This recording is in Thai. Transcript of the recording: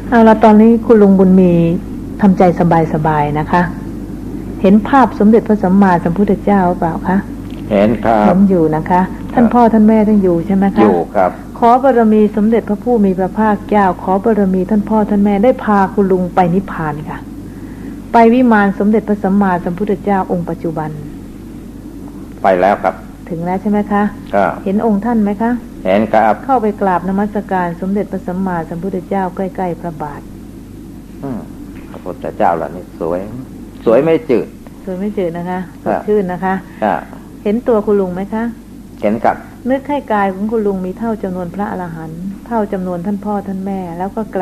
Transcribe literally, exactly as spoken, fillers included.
เอาละตอนนี้คุณลุงบุญมีทำใจสบายๆนะคะเห็นภาพสมเด็จพระสัมมาสัมพุทธเจ้าเปล่าคะเห็นครับเห็นอยู่นะคะท่านพ่อท่านแม่ท่านอยู่ใช่ไหมคะอยู่ครับขอบารมีสมเด็จพระผู้มีพระภาคเจ้าขอบารมีท่านพ่อท่านแม่ได้พาคุณลุงไปนิพพานค่ะไปวิมานสมเด็จพระสัมมาสัมพุทธเจ้าองค์ปัจจุบันไปแล้วครับถึงแล้วใช่ไหมคะเห็นองค์ท่านไหมคะเห็นครับเข้าไปกราบนมัสการสมเด็จพระสัมมาสัมพุทธเจ้าใกล้ๆพระบาทอืมพระพุทธเจ้าล่ะนี่สวยสวยไม่จืดสวยไม่จืดนะคะสดชื่นนะคะเห็นตัวคุณลุงไหมคะเห็นครับนึกให้กายของคุณลุงมีเท่าจำนวนพระอรหันต์เท่าจำนวนท่านพ่อท่านแม่แล้วก็